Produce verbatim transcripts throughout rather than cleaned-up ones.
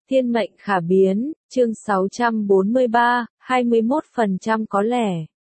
Thiên mệnh khả biến, chương sáu trăm bốn mươi ba, hai mươi mốt phần trăm có lẽ.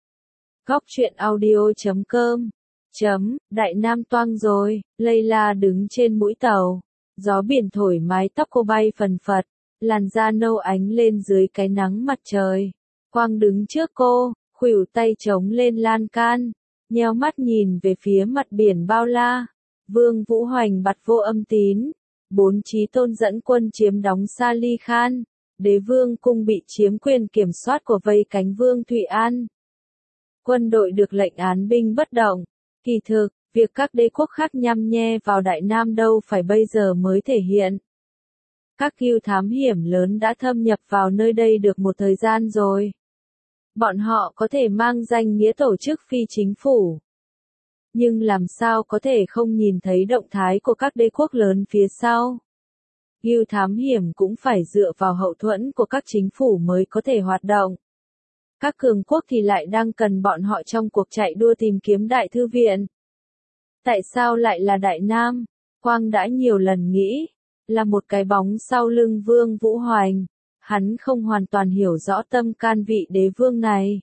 Góc truyện audio chấm com chấm, Đại Nam toang rồi, Layla đứng trên mũi tàu. Gió biển thổi mái tóc cô bay phần phật, làn da nâu ánh lên dưới cái nắng mặt trời. Quang đứng trước cô, khuỷu tay chống lên lan can, nheo mắt nhìn về phía mặt biển bao la. Vương Vũ Hoành bặt vô âm tín. Bốn chí tôn dẫn quân chiếm đóng Sali Khan, đế vương cung bị chiếm quyền kiểm soát của vây cánh vương Thụy An. Quân đội được lệnh án binh bất động. Kỳ thực, việc các đế quốc khác nhăm nhe vào Đại Nam đâu phải bây giờ mới thể hiện. Các cưu thám hiểm lớn đã thâm nhập vào nơi đây được một thời gian rồi. Bọn họ có thể mang danh nghĩa tổ chức phi chính phủ. Nhưng làm sao có thể không nhìn thấy động thái của các đế quốc lớn phía sau? Cưu thám hiểm cũng phải dựa vào hậu thuẫn của các chính phủ mới có thể hoạt động. Các cường quốc thì lại đang cần bọn họ trong cuộc chạy đua tìm kiếm đại thư viện. Tại sao lại là Đại Nam? Quang đã nhiều lần nghĩ, là một cái bóng sau lưng Vương Vũ Hoành. Hắn không hoàn toàn hiểu rõ tâm can vị đế vương này.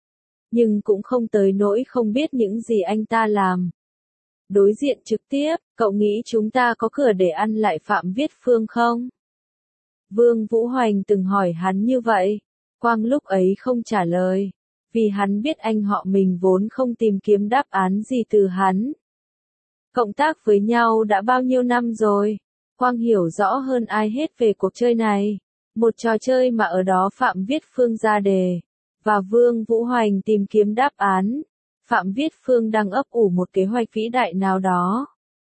Nhưng cũng không tới nỗi không biết những gì anh ta làm. Đối diện trực tiếp, cậu nghĩ chúng ta có cửa để ăn lại Phạm Viết Phương không? Vương Vũ Hoành từng hỏi hắn như vậy. Quang lúc ấy không trả lời. Vì hắn biết anh họ mình vốn không tìm kiếm đáp án gì từ hắn. Cộng tác với nhau đã bao nhiêu năm rồi. Quang hiểu rõ hơn ai hết về cuộc chơi này. Một trò chơi mà ở đó Phạm Viết Phương ra đề. Và Vương Vũ Hoành tìm kiếm đáp án. Phạm Viết Phương đang ấp ủ một kế hoạch vĩ đại nào đó.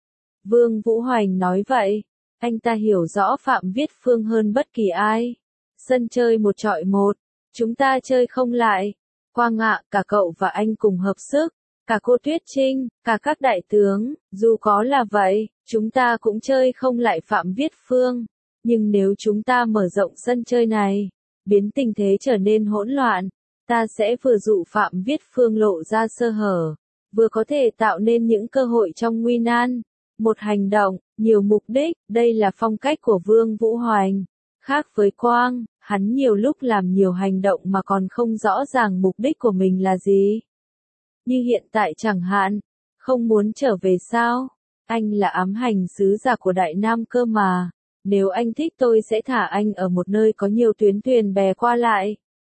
Vương Vũ Hoành nói vậy, anh ta hiểu rõ Phạm Viết Phương hơn bất kỳ ai. Sân chơi một trọi một, chúng ta chơi không lại. Quang ạ, cả cậu và anh cùng hợp sức, cả cô Tuyết Trinh, cả các đại tướng, dù có là vậy, chúng ta cũng chơi không lại Phạm Viết Phương. Nhưng nếu chúng ta mở rộng sân chơi này, biến tình thế trở nên hỗn loạn, ta sẽ vừa dụ Phạm Viết Phương lộ ra sơ hở, vừa có thể tạo nên những cơ hội trong nguy nan. Một hành động, nhiều mục đích, đây là phong cách của Vương Vũ Hoành. Khác với Quang, hắn nhiều lúc làm nhiều hành động mà còn không rõ ràng mục đích của mình là gì. Như hiện tại chẳng hạn, không muốn trở về sao? Anh là ám hành sứ giả của Đại Nam cơ mà. Nếu anh thích tôi sẽ thả anh ở một nơi có nhiều tuyến thuyền bè qua lại.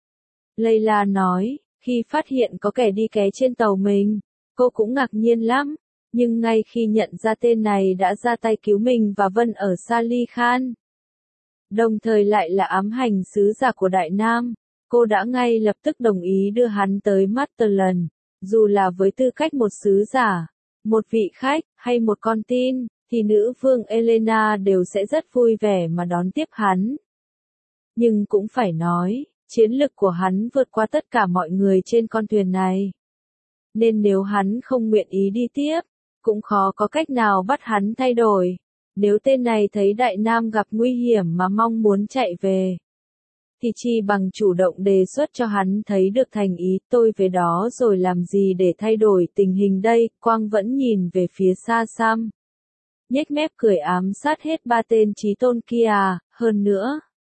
Layla nói, khi phát hiện có kẻ đi ké trên tàu mình, cô cũng ngạc nhiên lắm. Nhưng ngay khi nhận ra tên này đã ra tay cứu mình và Vân ở Sali Khan, đồng thời lại là ám hành sứ giả của Đại Nam, cô đã ngay lập tức đồng ý đưa hắn tới Masterland, dù là với tư cách một sứ giả, một vị khách, hay một con tin, thì nữ vương Elena đều sẽ rất vui vẻ mà đón tiếp hắn. Nhưng cũng phải nói, chiến lực của hắn vượt qua tất cả mọi người trên con thuyền này. Nên nếu hắn không nguyện ý đi tiếp, cũng khó có cách nào bắt hắn thay đổi. Nếu tên này thấy Đại Nam gặp nguy hiểm mà mong muốn chạy về, thì chi bằng chủ động đề xuất cho hắn thấy được thành ý tôi về đó rồi làm gì để thay đổi tình hình đây. Quang vẫn nhìn về phía xa xăm, nhếch mép cười ám sát hết ba tên chí tôn kia, hơn nữa.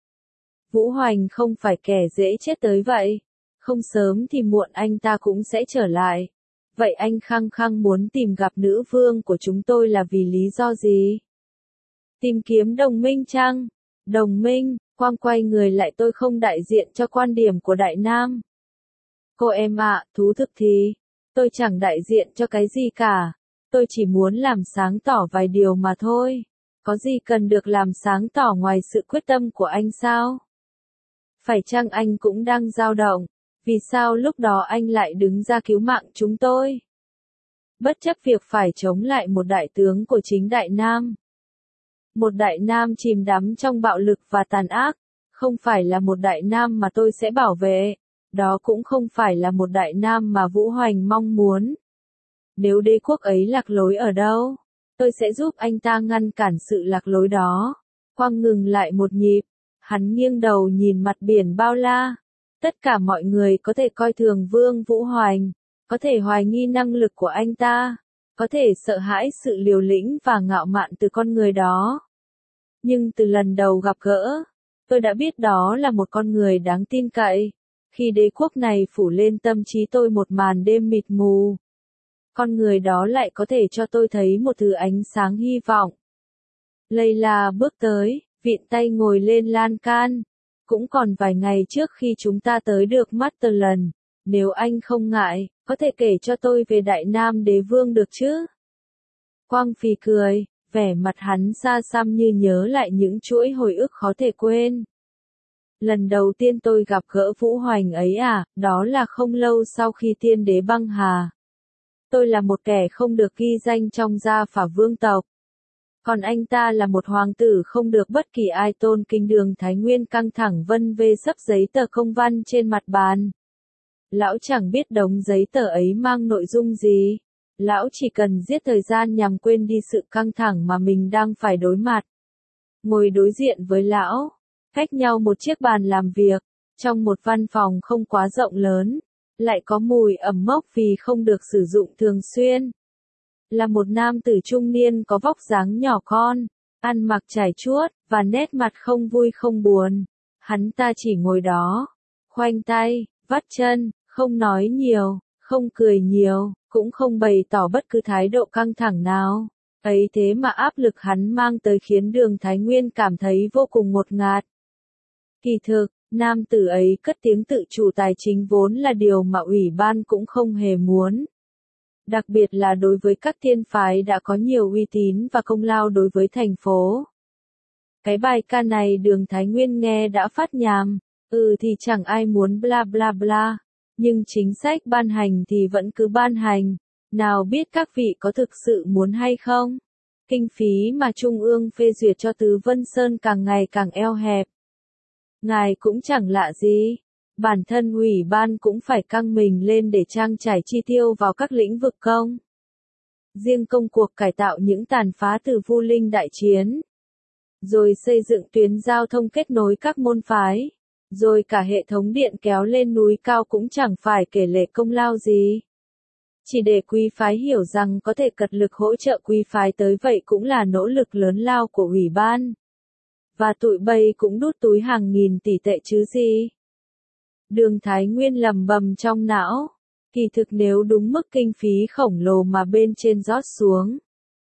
Vũ Hoành không phải kẻ dễ chết tới vậy. Không sớm thì muộn anh ta cũng sẽ trở lại. Vậy anh khăng khăng muốn tìm gặp nữ vương của chúng tôi là vì lý do gì? Tìm kiếm đồng minh chăng? Đồng minh, Quang quay người lại, tôi không đại diện cho quan điểm của Đại Nam. Cô em ạ, à, thú thực thì, tôi chẳng đại diện cho cái gì cả. Tôi chỉ muốn làm sáng tỏ vài điều mà thôi. Có gì cần được làm sáng tỏ ngoài sự quyết tâm của anh sao? Phải chăng anh cũng đang dao động? Vì sao lúc đó anh lại đứng ra cứu mạng chúng tôi? Bất chấp việc phải chống lại một đại tướng của chính Đại Nam. Một Đại Nam chìm đắm trong bạo lực và tàn ác, không phải là một Đại Nam mà tôi sẽ bảo vệ. Đó cũng không phải là một Đại Nam mà Vũ Hoành mong muốn. Nếu đế quốc ấy lạc lối ở đâu, tôi sẽ giúp anh ta ngăn cản sự lạc lối đó. Quang ngừng lại một nhịp, hắn nghiêng đầu nhìn mặt biển bao la. Tất cả mọi người có thể coi thường Vương Vũ Hoành, có thể hoài nghi năng lực của anh ta, có thể sợ hãi sự liều lĩnh và ngạo mạn từ con người đó. Nhưng từ lần đầu gặp gỡ, tôi đã biết đó là một con người đáng tin cậy. Khi đế quốc này phủ lên tâm trí tôi một màn đêm mịt mù, con người đó lại có thể cho tôi thấy một thứ ánh sáng hy vọng. Layla bước tới, vịn tay ngồi lên lan can. Cũng còn vài ngày trước khi chúng ta tới được Masterland, nếu anh không ngại, có thể kể cho tôi về Đại Nam Đế Vương được chứ? Quang Phi cười, vẻ mặt hắn xa xăm như nhớ lại những chuỗi hồi ức khó thể quên. Lần đầu tiên tôi gặp gỡ Vũ Hoành ấy à, đó là không lâu sau khi tiên đế băng hà. Tôi là một kẻ không được ghi danh trong gia phả vương tộc. Còn anh ta là một hoàng tử không được bất kỳ ai tôn kính. Đường Thái Nguyên căng thẳng vân vê sấp giấy tờ công văn trên mặt bàn. Lão chẳng biết đống giấy tờ ấy mang nội dung gì. Lão chỉ cần giết thời gian nhằm quên đi sự căng thẳng mà mình đang phải đối mặt. Ngồi đối diện với lão, cách nhau một chiếc bàn làm việc, trong một văn phòng không quá rộng lớn, lại có mùi ẩm mốc vì không được sử dụng thường xuyên. Là một nam tử trung niên có vóc dáng nhỏ con, ăn mặc trải chuốt, và nét mặt không vui không buồn. Hắn ta chỉ ngồi đó, khoanh tay, vắt chân, không nói nhiều, không cười nhiều, cũng không bày tỏ bất cứ thái độ căng thẳng nào. Ấy thế mà áp lực hắn mang tới khiến Đường Thái Nguyên cảm thấy vô cùng ngột ngạt. Kỳ thực, nam tử ấy cất tiếng tự chủ tài chính vốn là điều mà ủy ban cũng không hề muốn. Đặc biệt là đối với các thiên phái đã có nhiều uy tín và công lao đối với thành phố. Cái bài ca này Đường Thái Nguyên nghe đã phát nhàm, ừ thì chẳng ai muốn bla bla bla, nhưng chính sách ban hành thì vẫn cứ ban hành, nào biết các vị có thực sự muốn hay không. Kinh phí mà Trung ương phê duyệt cho Tứ Vân Sơn càng ngày càng eo hẹp. Ngài cũng chẳng lạ gì. Bản thân ủy ban cũng phải căng mình lên để trang trải chi tiêu vào các lĩnh vực công. Riêng công cuộc cải tạo những tàn phá từ Vu Linh đại chiến. Rồi xây dựng tuyến giao thông kết nối các môn phái. Rồi cả hệ thống điện kéo lên núi cao cũng chẳng phải kể lể công lao gì. Chỉ để quý phái hiểu rằng có thể cật lực hỗ trợ quý phái tới vậy cũng là nỗ lực lớn lao của ủy ban. Và tụi bay cũng đút túi hàng nghìn tỷ tệ chứ gì. Đường Thái Nguyên lầm bầm trong não, kỳ thực nếu đúng mức kinh phí khổng lồ mà bên trên rót xuống,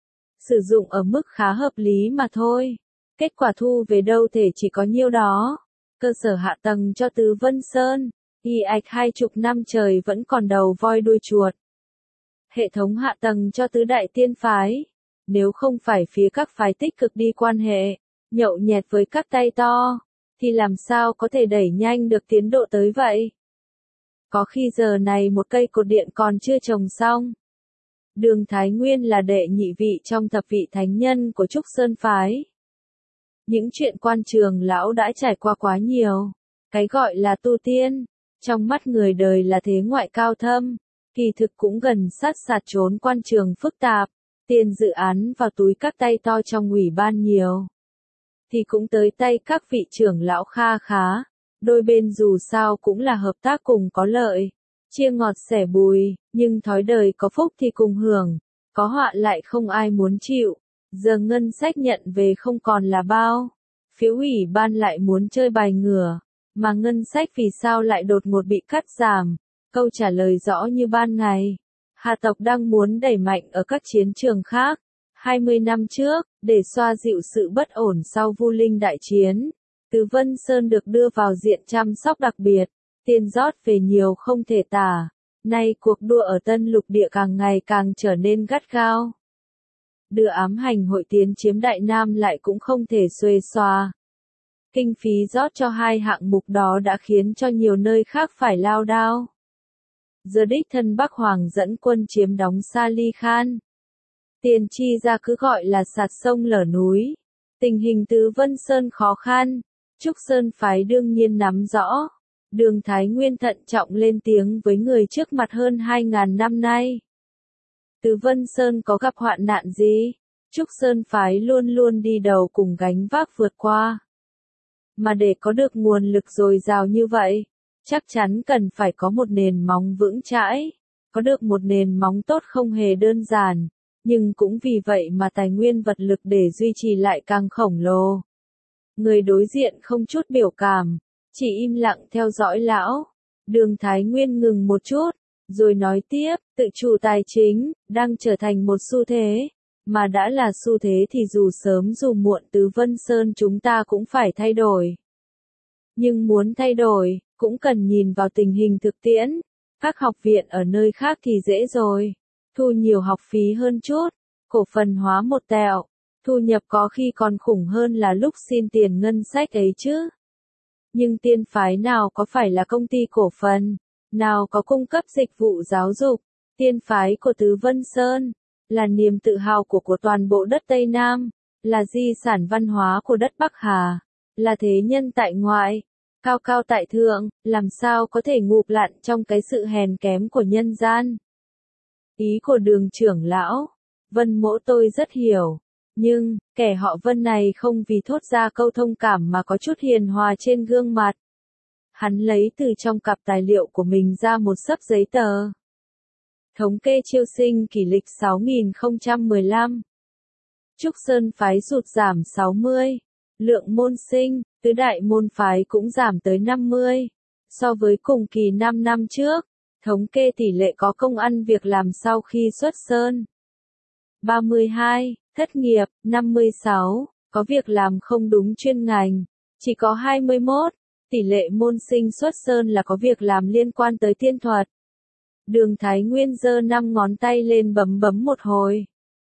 sử dụng ở mức khá hợp lý mà thôi, kết quả thu về đâu thể chỉ có nhiêu đó. Cơ sở hạ tầng cho Tứ Vân Sơn, y ạch hai chục năm trời vẫn còn đầu voi đuôi chuột. Hệ thống hạ tầng cho tứ đại tiên phái, nếu không phải phía các phái tích cực đi quan hệ, nhậu nhẹt với các tay to, thì làm sao có thể đẩy nhanh được tiến độ tới vậy? Có khi giờ này một cây cột điện còn chưa trồng xong. Đường Thái Nguyên là đệ nhị vị trong thập vị thánh nhân của Trúc Sơn Phái. Những chuyện quan trường lão đã trải qua quá nhiều. Cái gọi là tu tiên, trong mắt người đời là thế ngoại cao thâm, kỳ thực cũng gần sát sạt trốn quan trường phức tạp, tiền dự án vào túi các tay to trong ủy ban nhiều. Thì cũng tới tay các vị trưởng lão kha khá, đôi bên dù sao cũng là hợp tác cùng có lợi, chia ngọt sẻ bùi, nhưng thói đời có phúc thì cùng hưởng, có họa lại không ai muốn chịu, giờ ngân sách nhận về không còn là bao, phía ủy ban lại muốn chơi bài ngửa, mà ngân sách vì sao lại đột ngột bị cắt giảm, câu trả lời rõ như ban ngày, Hà tộc đang muốn đẩy mạnh ở các chiến trường khác. hai mươi năm trước, để xoa dịu sự bất ổn sau Vu Linh đại chiến, Tứ Vân Sơn được đưa vào diện chăm sóc đặc biệt, tiền rót về nhiều không thể tả. Nay cuộc đua ở Tân Lục Địa càng ngày càng trở nên gắt gao. Đưa ám hành hội tiến chiếm Đại Nam lại cũng không thể xuề xoa. Kinh phí rót cho hai hạng mục đó đã khiến cho nhiều nơi khác phải lao đao. Giờ đích thân Bắc Hoàng dẫn quân chiếm đóng Sa Ly Khan. Tiền chi ra cứ gọi là sạt sông lở núi. Tình hình Tứ Vân Sơn khó khăn, Trúc Sơn Phái đương nhiên nắm rõ. Đường Thái Nguyên thận trọng lên tiếng với người trước mặt hơn hai ngàn năm nay. Tứ Vân Sơn có gặp hoạn nạn gì? Trúc Sơn Phái luôn luôn đi đầu cùng gánh vác vượt qua. Mà để có được nguồn lực dồi dào như vậy, chắc chắn cần phải có một nền móng vững chãi. Có được một nền móng tốt không hề đơn giản. Nhưng cũng vì vậy mà tài nguyên vật lực để duy trì lại càng khổng lồ. Người đối diện không chút biểu cảm, chỉ im lặng theo dõi lão. Đường Thái Nguyên ngừng một chút, rồi nói tiếp, tự chủ tài chính, đang trở thành một xu thế. Mà đã là xu thế thì dù sớm dù muộn Tứ Vân Sơn chúng ta cũng phải thay đổi. Nhưng muốn thay đổi, cũng cần nhìn vào tình hình thực tiễn. Các học viện ở nơi khác thì dễ rồi. Thu nhiều học phí hơn chút, cổ phần hóa một tẹo, thu nhập có khi còn khủng hơn là lúc xin tiền ngân sách ấy chứ. Nhưng tiên phái nào có phải là công ty cổ phần, nào có cung cấp dịch vụ giáo dục, tiên phái của Tứ Vân Sơn, là niềm tự hào của của toàn bộ đất Tây Nam, là di sản văn hóa của đất Bắc Hà, là thế nhân tại ngoại, cao cao tại thượng, làm sao có thể ngụp lặn trong cái sự hèn kém của nhân gian. Ý của Đường trưởng lão, Vân Mỗ tôi rất hiểu. Nhưng, kẻ họ Vân này không vì thốt ra câu thông cảm mà có chút hiền hòa trên gương mặt. Hắn lấy từ trong cặp tài liệu của mình ra một xấp giấy tờ. Thống kê chiêu sinh kỷ lịch sáu nghìn không trăm mười lăm. Trúc Sơn phái sụt giảm sáu mươi. Lượng môn sinh, tứ đại môn phái cũng giảm tới năm mươi. So với cùng kỳ năm năm trước, thống kê tỷ lệ có công ăn việc làm sau khi xuất sơn. ba mươi hai. Thất nghiệp, năm mươi sáu, có việc làm không đúng chuyên ngành, chỉ có hai mươi mốt, tỷ lệ môn sinh xuất sơn là có việc làm liên quan tới tiên thuật. Đường Thái Nguyên giơ năm ngón tay lên bấm bấm một hồi.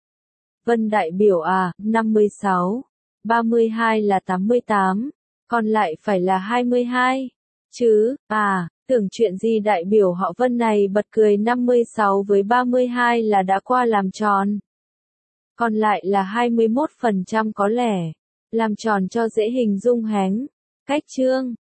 Vân đại biểu à, năm mươi sáu, ba mươi hai là tám mươi tám, còn lại phải là hai mươi hai, chứ, à, tưởng chuyện gì đại biểu họ Vân này bật cười năm mươi sáu với ba mươi hai là đã qua làm tròn. Còn lại là hai mươi mốt phần trăm có lẽ, làm tròn cho dễ hình dung hén. Cách chương